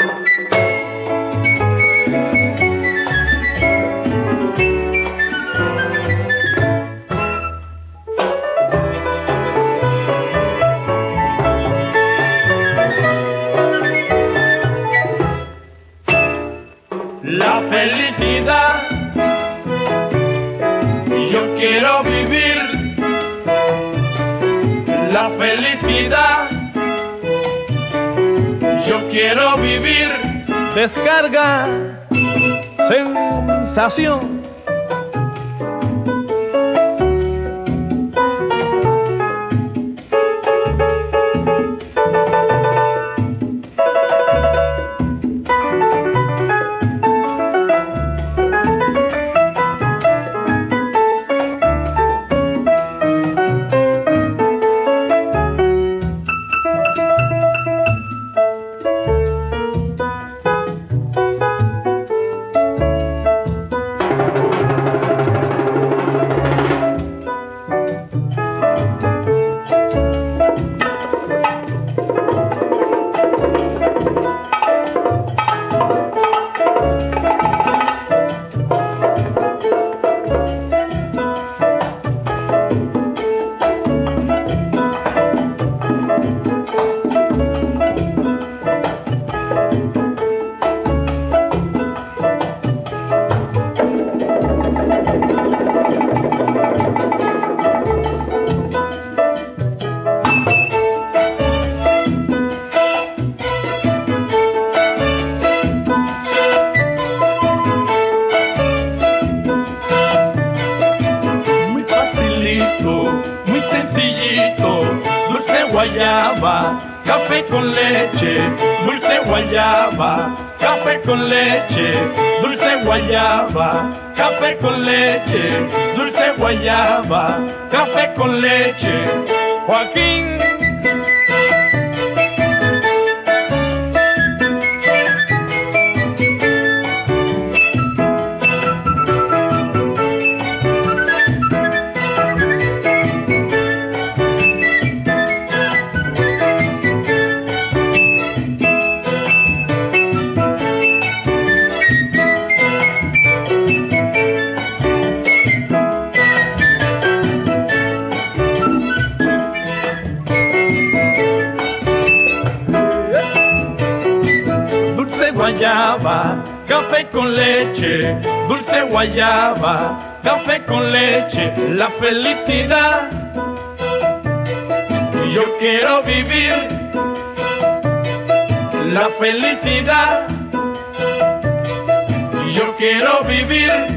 La felicidad, yo quiero vivir. La felicidad, yo quiero vivir. Descarga sensación. Muy sencillito, dulce guayaba, café con leche, dulce guayaba, café con leche, dulce guayaba, café con leche, dulce guayaba, café con leche. Joaquín. Guayaba, café con leche, dulce guayaba, café con leche, la felicidad, yo quiero vivir. La felicidad, yo quiero vivir.